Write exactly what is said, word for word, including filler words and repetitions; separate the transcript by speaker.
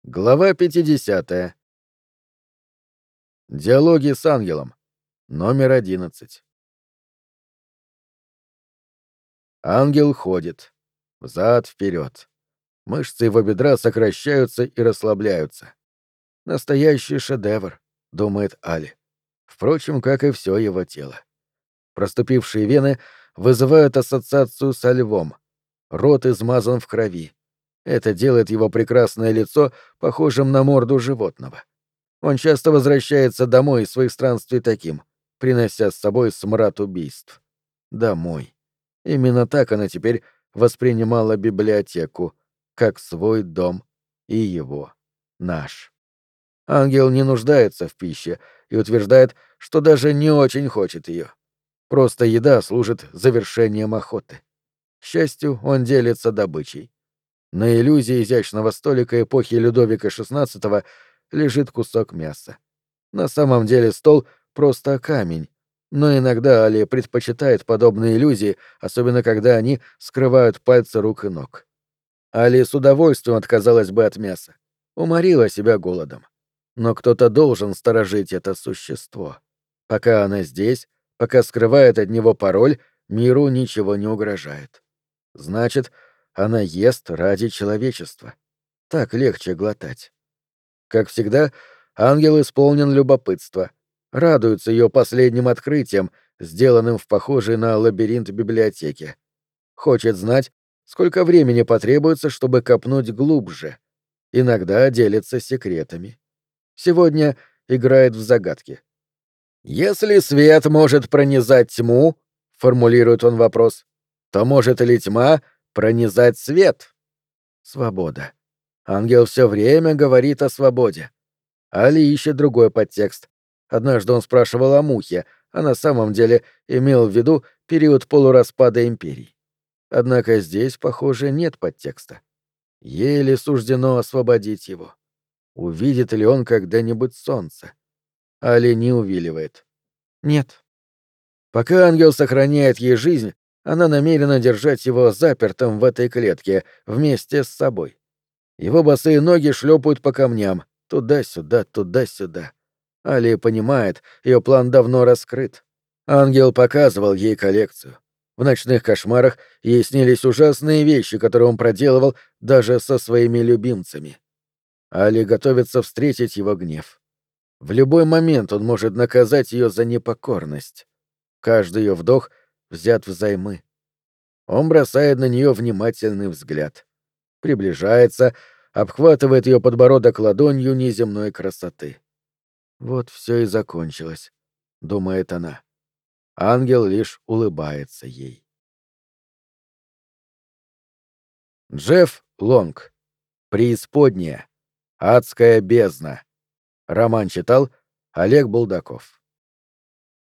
Speaker 1: Глава пятидесятая. Диалоги с ангелом. Номер одиннадцать. Ангел ходит. Взад-вперед. Мышцы его бедра сокращаются и расслабляются. Настоящий шедевр, думает Али. Впрочем, как и все его тело. Проступившие вены вызывают ассоциацию со львом. Рот измазан в крови. Это делает его прекрасное лицо похожим на морду животного. Он часто возвращается домой из своих странствий таким, принося с собой смрад убийств. Домой. Именно так она теперь воспринимала библиотеку, как свой дом и его, наш. Ангел не нуждается в пище и утверждает, что даже не очень хочет ее. Просто еда служит завершением охоты. К счастью, он делится добычей. На иллюзии изящного столика эпохи Людовика шестнадцатого лежит кусок мяса. На самом деле стол — просто камень, но иногда Али предпочитает подобные иллюзии, особенно когда они скрывают пальцы рук и ног. Али с удовольствием отказалась бы от мяса, уморила себя голодом. Но кто-то должен сторожить это существо. Пока она здесь, пока скрывает от него пароль, миру ничего не угрожает. Значит, она ест ради человечества. Так легче глотать. Как всегда, ангел исполнен любопытства, радуется ее последним открытиям, сделанным в похожей на лабиринт библиотеке. Хочет знать, сколько времени потребуется, чтобы копнуть глубже. Иногда делится секретами. Сегодня играет в загадки. «Если свет может пронизать тьму, — формулирует он вопрос, — то может ли тьма пронизать свет?» Свобода. Ангел все время говорит о свободе. Али ищет другой подтекст. Однажды он спрашивал о мухе, а на самом деле имел в виду период полураспада империй. Однако здесь, похоже, нет подтекста. Ей ли суждено освободить его? Увидит ли он когда-нибудь солнце? Али не увиливает. Нет. Пока ангел сохраняет ей жизнь, она намерена держать его запертым в этой клетке вместе с собой. Его босые ноги шлепают по камням, туда-сюда, туда-сюда. Али понимает, ее план давно раскрыт. Ангел показывал ей коллекцию. В ночных кошмарах ей снились ужасные вещи, которые он проделывал даже со своими любимцами. Али готовится встретить его гнев. В любой момент он может наказать ее за непокорность. Каждый ее вдох взят взаймы. Он бросает на нее внимательный взгляд. Приближается, обхватывает ее подбородок ладонью неземной красоты. Вот все и закончилось, думает она. Ангел лишь улыбается ей. Джефф Лонг. Преисподняя. Адская бездна. Роман читал Олег Булдаков.